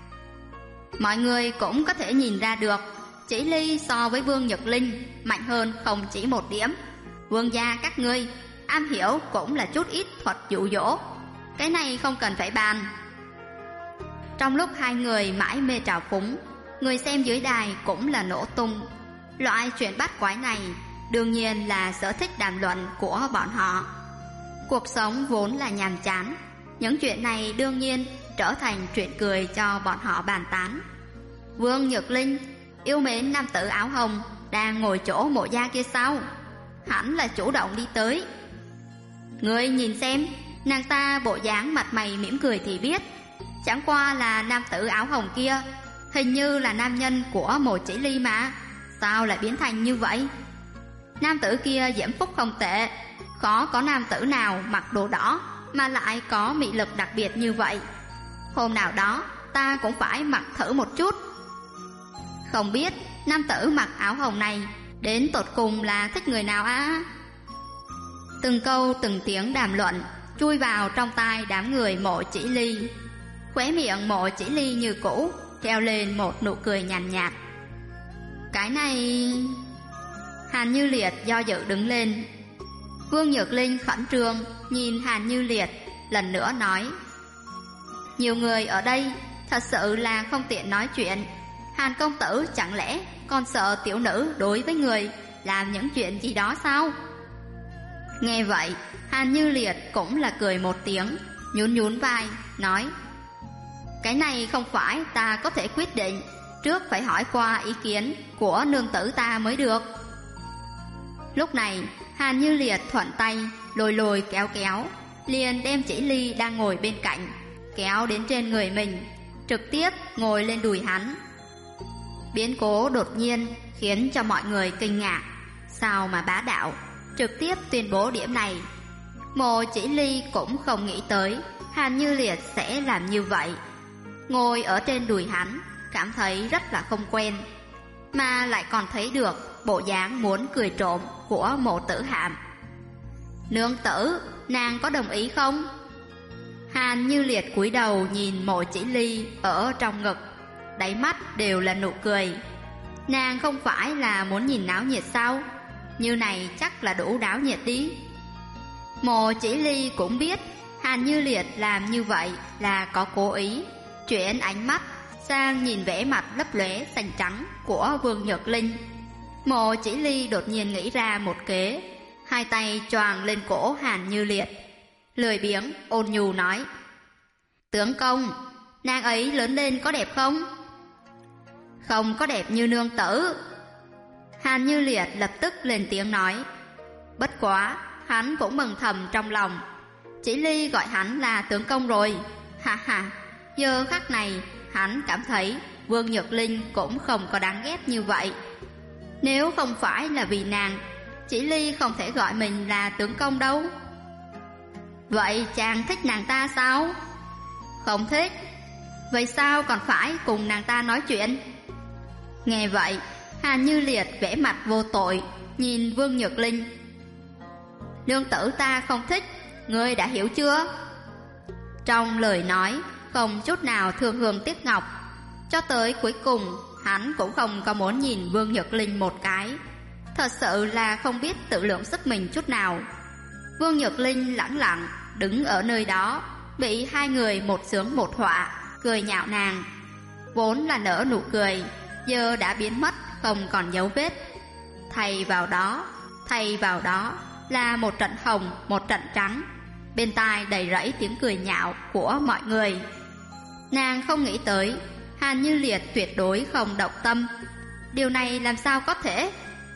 Mọi người cũng có thể nhìn ra được, Chỉ Ly so với Vương Nhược Linh mạnh hơn không chỉ một điểm. Vương gia các ngươi am hiểu cũng là chút ít thuật dụ dỗ, cái này không cần phải bàn. Trong lúc hai người mãi mê trào phúng, người xem dưới đài cũng là nổ tung. Loại chuyện bắt quái này đương nhiên là sở thích đàm luận của bọn họ. Cuộc sống vốn là nhàm chán, những chuyện này đương nhiên trở thành chuyện cười cho bọn họ bàn tán. Vương Nhược Linh yêu mến nam tử áo hồng đang ngồi chỗ Mộ gia kia sao? Hắn là chủ động đi tới. Ngươi nhìn xem, nàng ta bộ dáng mặt mày mỉm cười thì biết, chẳng qua là nam tử áo hồng kia hình như là nam nhân của Mộ Chỉ Ly mà, sao lại biến thành như vậy? Nam tử kia diễm phúc không tệ, khó có nam tử nào mặc đồ đỏ mà lại có mị lực đặc biệt như vậy. Hôm nào đó ta cũng phải mặc thử một chút. Không biết nam tử mặc áo hồng này đến tột cùng là thích người nào á? Từng câu từng tiếng đàm luận chui vào trong tai đám người Mộ Chỉ Ly. Khóe miệng Mộ Chỉ Ly như cũ treo lên một nụ cười nhàn nhạt. Cái này... Hàn Như Liệt do dự đứng lên. Vương Nhược Linh khẩn trương nhìn Hàn Như Liệt, lần nữa nói: Nhiều người ở đây thật sự là không tiện nói chuyện. Hàn công tử chẳng lẽ còn sợ tiểu nữ đối với người làm những chuyện gì đó sao? Nghe vậy, Hàn Như Liệt cũng là cười một tiếng, nhún nhún vai, nói: Cái này không phải ta có thể quyết định, trước phải hỏi qua ý kiến của nương tử ta mới được. Lúc này, Hàn Như Liệt thuận tay lôi lôi kéo kéo, liền đem Chỉ Ly đang ngồi bên cạnh kéo đến trên người mình. trực tiếp ngồi lên đùi hắn. Biến cố đột nhiên khiến cho mọi người kinh ngạc. Sao mà bá đạo, trực tiếp tuyên bố điểm này. Mộ Chỉ Ly cũng không nghĩ tới Hàn Như Liệt sẽ làm như vậy. Ngồi ở trên đùi hắn, cảm thấy rất là không quen, mà lại còn thấy được bộ dáng muốn cười trộm của Mộ Tử Hàm. Nương tử, nàng có đồng ý không? Hàn Như Liệt cúi đầu nhìn Mộ Chỉ Ly ở trong ngực, đáy mắt đều là nụ cười. Nàng không phải là muốn nhìn náo nhiệt sao? Như này chắc là đủ náo nhiệt đi. Mộ Chỉ Ly cũng biết Hàn Như Liệt làm như vậy là có cố ý, chuyển ánh mắt sang nhìn vẻ mặt lấp lóe xanh trắng của Vương Nhược Linh. Mộ Chỉ Ly đột nhiên nghĩ ra một kế, hai tay choàng lên cổ Hàn Như Liệt, lười biếng ôn nhu nói: tướng công, nàng ấy lớn lên có đẹp không? Không có đẹp như nương tử. Hàn Như Liệt lập tức lên tiếng nói. Bất quá hắn cũng mừng thầm trong lòng, Chỉ Ly gọi hắn là tướng công rồi. Ha ha, giờ khắc này hắn cảm thấy Vương Nhược Linh cũng không có đáng ghét như vậy. Nếu không phải là vì nàng, Chỉ Ly không thể gọi mình là tướng công đâu. Vậy chàng thích nàng ta sao? Không thích. Vậy sao còn phải cùng nàng ta nói chuyện? Nghe vậy, Hàn Như Liệt vẻ mặt vô tội nhìn Vương Nhược Linh. Nương tử ta không thích, ngươi đã hiểu chưa? Trong lời nói không chút nào thương hương tiếc ngọc. Cho tới cuối cùng hắn cũng không có muốn nhìn Vương Nhược Linh một cái. Thật sự là không biết tự lượng sức mình chút nào. Vương Nhược Linh lẳng lặng đứng ở nơi đó, bị hai người một sướng một họa cười nhạo nàng. Vốn là nở nụ cười, giờ đã biến mất không còn dấu vết. Thay vào đó là một trận hồng, một trận trắng. Bên tai đầy rẫy tiếng cười nhạo của mọi người. Nàng không nghĩ tới Hàn Như Liệt tuyệt đối không động tâm. Điều này làm sao có thể?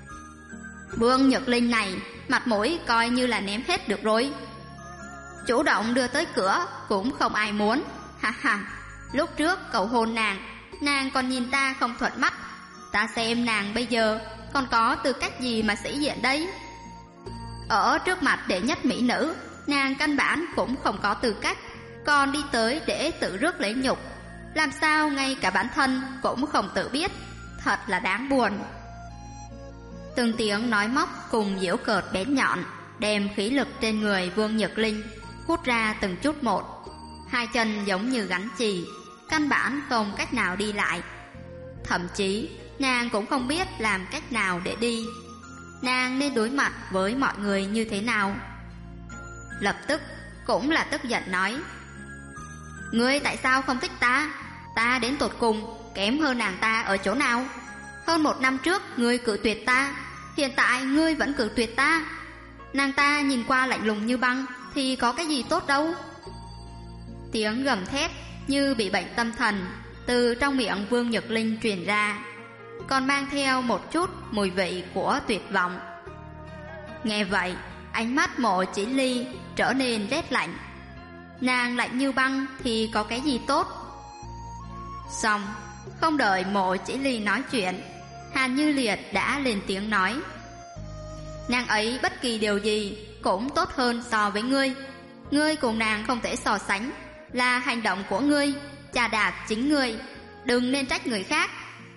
Vương Nhược Linh này mặt mũi coi như là ném hết được rồi. Chủ động đưa tới cửa cũng không ai muốn. Ha ha, lúc trước cậu hôn nàng còn nhìn ta không thuận mắt. Ta xem nàng bây giờ còn có tư cách gì mà sĩ diện đấy? Ở trước mặt đệ nhất mỹ nữ, nàng căn bản cũng không có tư cách, còn đi tới để tự rước lấy nhục. Làm sao ngay cả bản thân cũng không tự biết, thật là đáng buồn. Từng tiếng nói móc cùng giễu cợt bén nhọn đem khí lực trên người Vương Nhược Linh hút ra từng chút một. Hai chân giống như gắn chì, căn bản không cách nào đi lại. Thậm chí nàng cũng không biết làm cách nào để đi. Nàng nên đối mặt với mọi người như thế nào? Lập tức cũng là tức giận nói: ngươi tại sao không thích ta? Ta đến tột cùng kém hơn nàng ta ở chỗ nào? Hơn 1 năm trước ngươi cự tuyệt ta, hiện tại ngươi vẫn cự tuyệt ta. Nàng ta nhìn qua lạnh lùng như băng thì có cái gì tốt đâu. Tiếng gầm thét như bị bệnh tâm thần từ trong miệng Vương Nhược Linh truyền ra, còn mang theo một chút mùi vị của tuyệt vọng. Nghe vậy, ánh mắt Mộ Chỉ Ly trở nên rét lạnh. Nàng lạnh như băng thì có cái gì tốt? Xong, không đợi Mộ Chỉ Ly nói chuyện, Hàn Như Liệt đã lên tiếng nói: nàng ấy bất kỳ điều gì cũng tốt hơn so với ngươi. Ngươi cùng nàng không thể so sánh, là hành động của ngươi chà đạp chính ngươi, đừng nên trách người khác.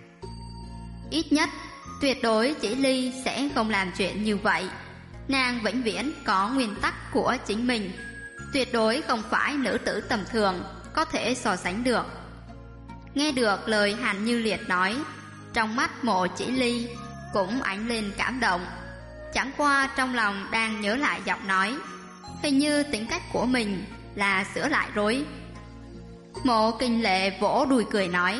Ít nhất, tuyệt đối Chỉ Ly sẽ không làm chuyện như vậy. Nàng vĩnh viễn có nguyên tắc của chính mình, tuyệt đối không phải nữ tử tầm thường có thể so sánh được. Nghe được lời Hàn Như Liệt nói, trong mắt Mộ Chỉ Ly cũng ánh lên cảm động. Chẳng qua trong lòng đang nhớ lại giọng nói, hình như tính cách của mình là sửa lại rồi. Mộ Kinh Lệ vỗ đùi cười nói: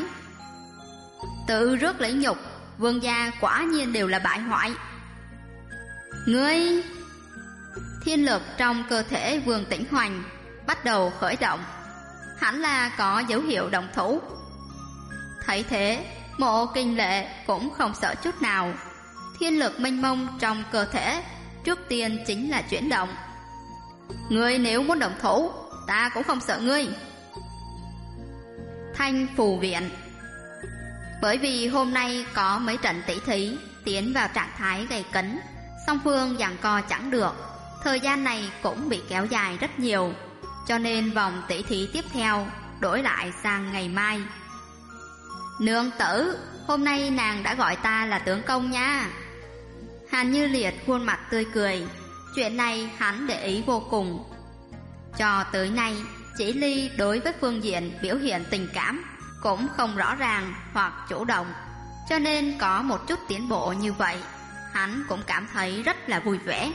tự rước lấy nhục, vương gia quả nhiên đều là bại hoại. Ngươi! Thiên lực trong cơ thể Vương Tĩnh Hoành bắt đầu khởi động, hẳn là có dấu hiệu động thủ. Thấy thế, Mộ Kinh Lệ cũng không sợ chút nào. Thiên lực mênh mông trong cơ thể trước tiên chính là chuyển động. Ngươi nếu muốn động thủ, ta cũng không sợ ngươi. Thanh Phù Viện. Bởi vì hôm nay có mấy trận tỷ thí tiến vào trạng thái gay cấn, song phương giằng co chẳng được, thời gian này cũng bị kéo dài rất nhiều, cho nên vòng tỷ thí tiếp theo đổi lại sang ngày mai. Nương tử, hôm nay nàng đã gọi ta là tướng công nha. Hàn Như Liệt khuôn mặt tươi cười, chuyện này hắn để ý vô cùng. Cho tới nay, Chỉ Ly đối với phương diện biểu hiện tình cảm cũng không rõ ràng hoặc chủ động, cho nên có một chút tiến bộ như vậy, hắn cũng cảm thấy rất là vui vẻ.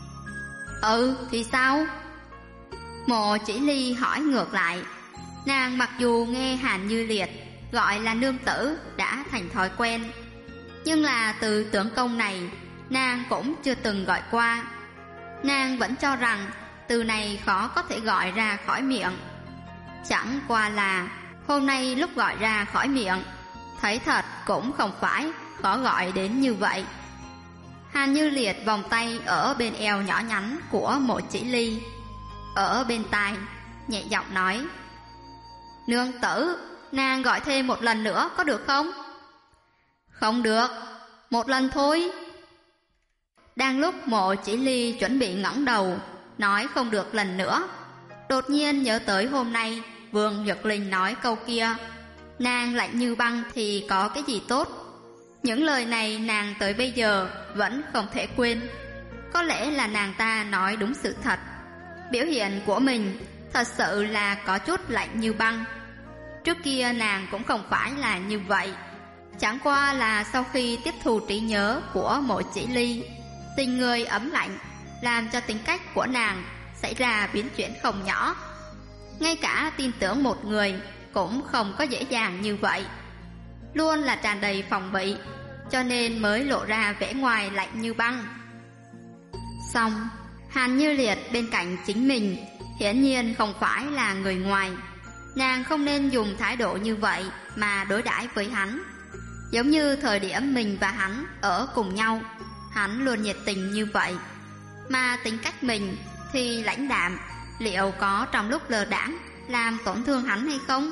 Thì sao? Mộ Chỉ Ly hỏi ngược lại. Nàng mặc dù nghe Hàn Như Liệt gọi là nương tử đã thành thói quen, nhưng là từ tướng công này nàng cũng chưa từng gọi qua. Nàng vẫn cho rằng từ này khó có thể gọi ra khỏi miệng. Chẳng qua là hôm nay lúc gọi ra khỏi miệng, thấy thật cũng không phải khó gọi đến như vậy. Hàn Như Liệt vòng tay ở bên eo nhỏ nhắn của Mộ Chỉ Ly, ở bên tai nhẹ giọng nói: Nương tử, nàng gọi thêm một lần nữa có được không? Không được, một lần thôi. Đang lúc Mộ Chỉ Ly chuẩn bị ngẩng đầu nói không được lần nữa, đột nhiên nhớ tới hôm nay Vương Nhật Linh nói câu kia: nàng lạnh như băng thì có cái gì tốt. Những lời này nàng tới bây giờ vẫn không thể quên. Có lẽ là nàng ta nói đúng sự thật, biểu hiện của mình thật sự là có chút lạnh như băng. Trước kia nàng cũng không phải là như vậy, chẳng qua là sau khi tiếp thu trí nhớ của Mộ Chỉ Ly, tình người ấm lạnh làm cho tính cách của nàng xảy ra biến chuyển không nhỏ. Ngay cả tin tưởng một người cũng không có dễ dàng như vậy, luôn là tràn đầy phòng bị, cho nên mới lộ ra vẻ ngoài lạnh như băng. Xong, Hàn Như Liệt bên cạnh chính mình hiển nhiên không phải là người ngoài, nàng không nên dùng thái độ như vậy mà đối đãi với hắn. Giống như thời điểm mình và hắn ở cùng nhau, hắn luôn nhiệt tình như vậy, mà tính cách mình thì lãnh đạm, liệu có trong lúc lơ đãng làm tổn thương hắn hay không?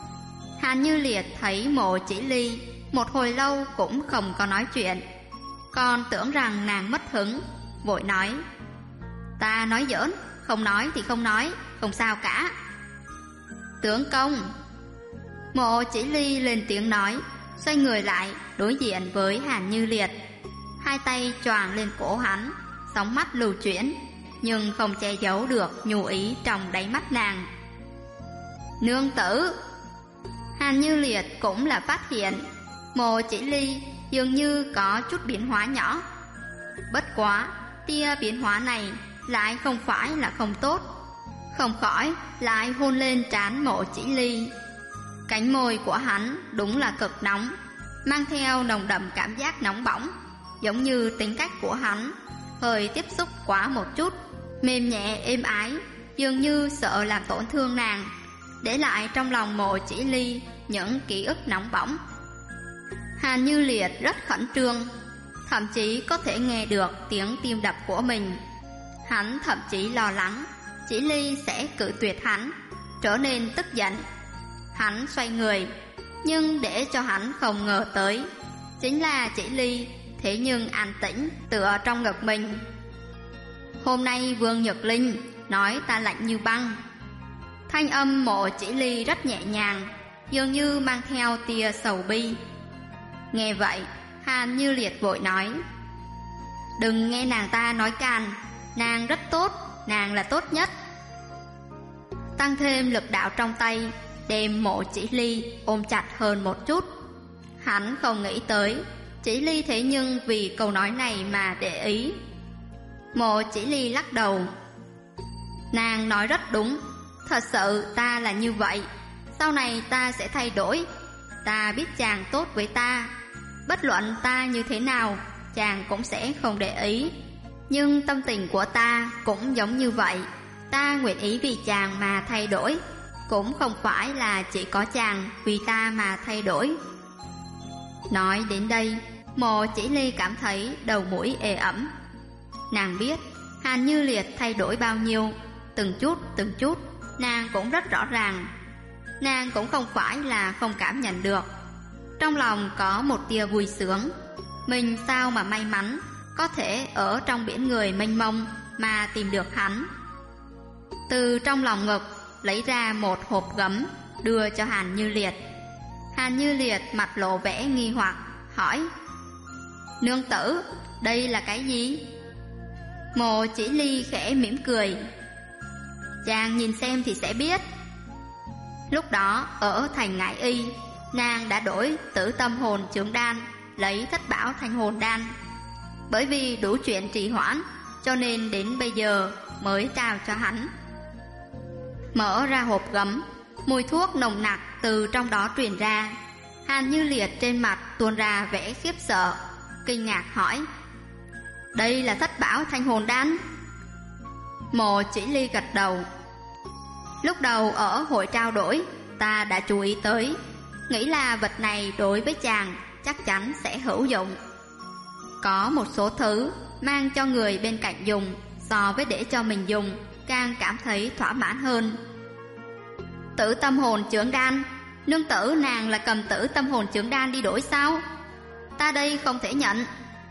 Hàn Như Liệt thấy Mộ Chỉ Ly một hồi lâu cũng không có nói chuyện, còn tưởng rằng nàng mất hứng, vội nói: ta nói giỡn, không nói thì không nói, không sao cả. Tướng công. Mộ Chỉ Ly lên tiếng nói, xoay người lại đối diện với Hàn Như Liệt, hai tay choàng lên cổ hắn, sóng mắt lưu chuyển, nhưng không che giấu được nhu ý trong đáy mắt nàng. Nương tử. Hàn Như Liệt cũng là phát hiện Mộ Chỉ Ly dường như có chút biến hóa nhỏ, bất quá tia biến hóa này lại không phải là không tốt, không khỏi lại hôn lên trán Mộ Chỉ Ly. Cánh môi của hắn đúng là cực nóng, mang theo nồng đậm cảm giác nóng bỏng, giống như tính cách của hắn hơi tiếp xúc quá một chút, mềm nhẹ êm ái, dường như sợ làm tổn thương nàng, để lại trong lòng Mộ Chỉ Ly những ký ức nóng bỏng. Hàn Như Liệt rất khẩn trương, thậm chí có thể nghe được tiếng tim đập của mình. Hắn thậm chí lo lắng Chỉ Ly sẽ cự tuyệt hắn, trở nên tức giận. Hắn xoay người, nhưng để cho hắn không ngờ tới chính là Chỉ Ly thế nhưng an tĩnh tựa trong ngực mình. Hôm nay Vương Nhật Linh nói ta lạnh như băng. Thanh âm Mộ Chỉ Ly rất nhẹ nhàng, dường như mang theo tia sầu bi. Nghe vậy, Hàn Như Liệt vội nói: đừng nghe nàng ta nói càn, nàng rất tốt, nàng là tốt nhất. Tăng thêm lực đạo trong tay, đem Mộ Chỉ Ly ôm chặt hơn một chút. Hắn không nghĩ tới Chỉ Ly thế nhưng vì câu nói này mà để ý. Mộ Chỉ Ly lắc đầu: nàng nói rất đúng, thật sự ta là như vậy, sau này ta sẽ thay đổi. Ta biết chàng tốt với ta, bất luận ta như thế nào chàng cũng sẽ không để ý, nhưng tâm tình của ta cũng giống như vậy. Ta nguyện ý vì chàng mà thay đổi, cũng không phải là chỉ có chàng vì ta mà thay đổi. Nói đến đây, Mộ Chỉ Ly cảm thấy đầu mũi ê ẩm. Nàng biết Hàn Như Liệt thay đổi bao nhiêu, từng chút nàng cũng rất rõ ràng. nàng cũng không phải là không cảm nhận được. Trong lòng có một tia vui sướng. Mình sao mà may mắn có thể ở trong biển người mênh mông mà tìm được hắn. Từ trong lòng ngực lấy ra một hộp gấm đưa cho Hàn Như Liệt. Hàn Như Liệt mặt lộ vẻ nghi hoặc hỏi: Nương tử, đây là cái gì? Mộ Chỉ Ly khẽ mỉm cười: Chàng nhìn xem thì sẽ biết. Lúc đó ở thành Ngải Y, nàng đã đổi Tử Tâm Hồn Chướng Đan lấy Thất Bảo Thanh Hồn Đan. Bởi vì đủ chuyện trì hoãn, cho nên đến bây giờ mới trao cho hắn. Mở ra hộp gấm, mùi thuốc nồng nặc từ trong đó truyền ra. Hàn Như Liệt trên mặt tuôn ra vẻ khiếp sợ, kinh ngạc hỏi: Đây là Thất Bảo Thanh Hồn Đan? Mộ Chỉ Ly gật đầu. Lúc đầu ở hội trao đổi, ta đã chú ý tới, nghĩ là vật này đối với chàng chắc chắn sẽ hữu dụng. Có một số thứ mang cho người bên cạnh dùng so với để cho mình dùng càng cảm thấy thỏa mãn hơn. Tử Tâm Hồn Chướng Đan, nương tử nàng là cầm Tử Tâm Hồn Chướng Đan đi đổi sao? Ta đây không thể nhận.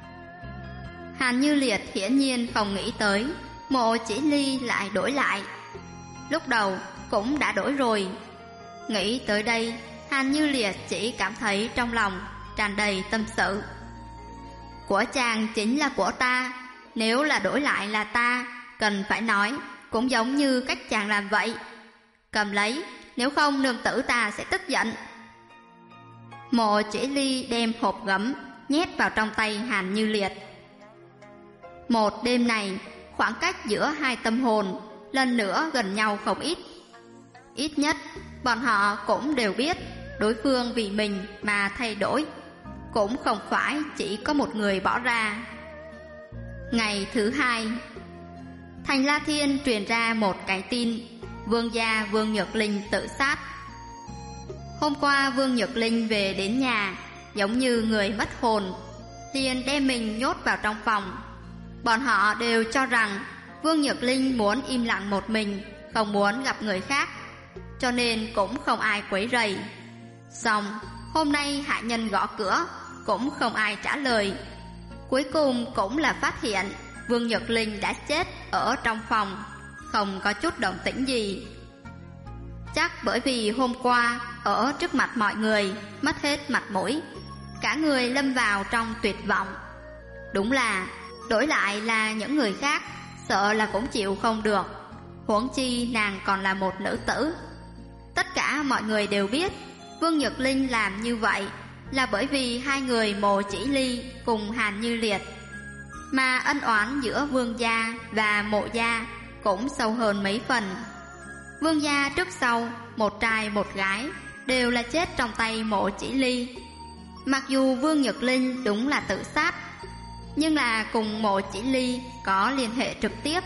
Hàn Như Liệt hiển nhiên không nghĩ tới Mộ Chỉ Ly lại đổi lại. Lúc đầu cũng đã đổi rồi. Nghĩ tới đây, Hàn Như Liệt chỉ cảm thấy trong lòng tràn đầy tâm sự. Của chàng chính là của ta, nếu là đổi lại là ta, cần phải nói, cũng giống như cách chàng làm vậy. Cầm lấy, nếu không nương tử ta sẽ tức giận. Mộ Chỉ Ly đem hộp gấm nhét vào trong tay Hàn Như Liệt. Một đêm này, khoảng cách giữa hai tâm hồn lần nữa gần nhau không ít. Ít nhất, bọn họ cũng đều biết đối phương vì mình mà thay đổi, cũng không phải chỉ có một người bỏ ra. Ngày thứ hai, thành La Thiên truyền ra một cái tin: vương gia Vương Nhược Linh tự sát. Hôm qua Vương Nhược Linh về đến nhà, giống như người mất hồn, liền đem mình nhốt vào trong phòng. Bọn họ đều cho rằng Vương Nhược Linh muốn im lặng một mình, không muốn gặp người khác, cho nên cũng không ai quấy rầy. Xong, hôm nay hạ nhân gõ cửa, cũng không ai trả lời. Cuối cùng cũng là phát hiện Vương Nhược Linh đã chết ở trong phòng, không có chút động tĩnh gì. Chắc bởi vì hôm qua ở trước mặt mọi người mất hết mặt mũi, cả người lâm vào trong tuyệt vọng. Đúng là đổi lại là những người khác, sợ là cũng chịu không được, huống chi nàng còn là một nữ tử. Tất cả mọi người đều biết Vương Nhược Linh làm như vậy là bởi vì hai người Mộ Chỉ Ly cùng Hàn Như Liệt, mà ân oán giữa Vương gia và Mộ gia cũng sâu hơn mấy phần. Vương gia trước sau, một trai một gái, đều là chết trong tay Mộ Chỉ Ly. Mặc dù Vương Nhược Linh đúng là tự sát, nhưng là cùng Mộ Chỉ Ly có liên hệ trực tiếp.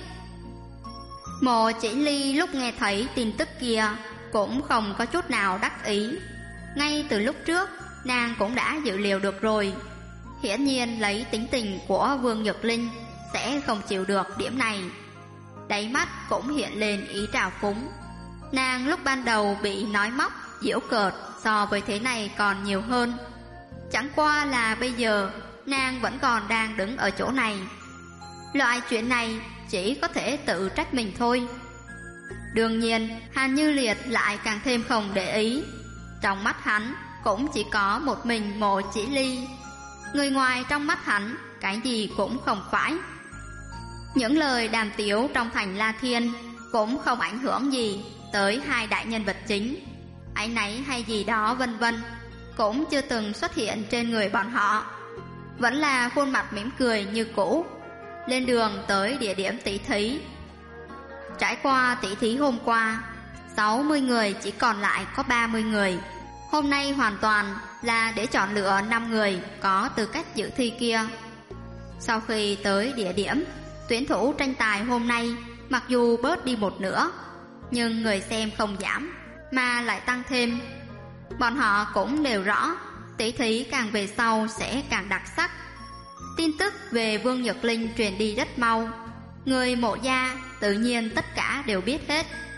Mộ Chỉ Ly lúc nghe thấy tin tức kia cũng không có chút nào đắc ý. Ngay từ lúc trước nàng cũng đã dự liệu được rồi. Hiển nhiên lấy tính tình của Vương Nhược Linh sẽ không chịu được điểm này. Đáy mắt cũng hiện lên ý trào phúng. Nàng lúc ban đầu bị nói móc, giễu cợt so với thế này còn nhiều hơn. Chẳng qua là bây giờ nàng vẫn còn đang đứng ở chỗ này. Loại chuyện này chỉ có thể tự trách mình thôi. Đương nhiên Hàn Như Liệt lại càng thêm không để ý. Trong mắt hắn cũng chỉ có một mình Mộ Chỉ Ly. Người ngoài trong mắt hắn cái gì cũng không phải. Những lời đàm tiếu trong thành La Thiên cũng không ảnh hưởng gì tới hai đại nhân vật chính. Áy náy hay gì đó vân vân cũng chưa từng xuất hiện trên người bọn họ. Vẫn là khuôn mặt mỉm cười như cũ. Lên đường tới địa điểm tỷ thí. Trải qua tỷ thí hôm qua, 60 người chỉ còn lại có 30 người. Hôm nay hoàn toàn là để chọn lựa 5 người có tư cách dự thi kia. Sau khi tới địa điểm, tuyển thủ tranh tài hôm nay mặc dù bớt đi một nửa, nhưng người xem không giảm mà lại tăng thêm. Bọn họ cũng đều rõ tỷ thí càng về sau sẽ càng đặc sắc. Tin tức về Vương Nhược Linh truyền đi rất mau. Người Mộ gia tự nhiên tất cả đều biết hết.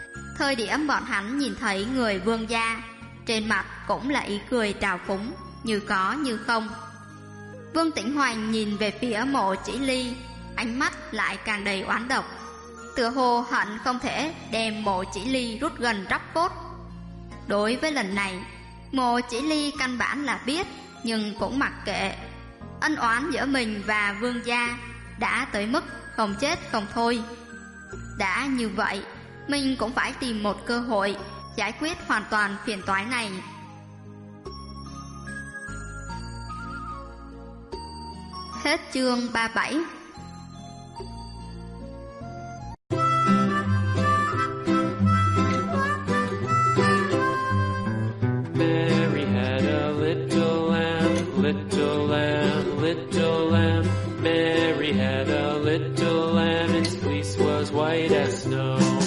Thời điểm bọn hắn nhìn thấy người Vương gia, trên mặt cũng là ý cười trào phúng, như có như không. Vương Tĩnh Hoành nhìn về phía Mộ Chỉ Ly, ánh mắt lại càng đầy oán độc, tựa hồ hận không thể đem Mộ Chỉ Ly rút gần róc cốt. Đối với lần này, Mộ Chỉ Ly căn bản là biết, nhưng cũng mặc kệ. Ân oán giữa mình và Vương gia đã tới mức không chết không thôi. Đã như vậy, mình cũng phải tìm một cơ hội giải quyết hoàn toàn phiền toái này. Hết chương 37. Mary had a little lamb, little lamb, little lamb. Mary had a little lamb, its fleece was white as snow.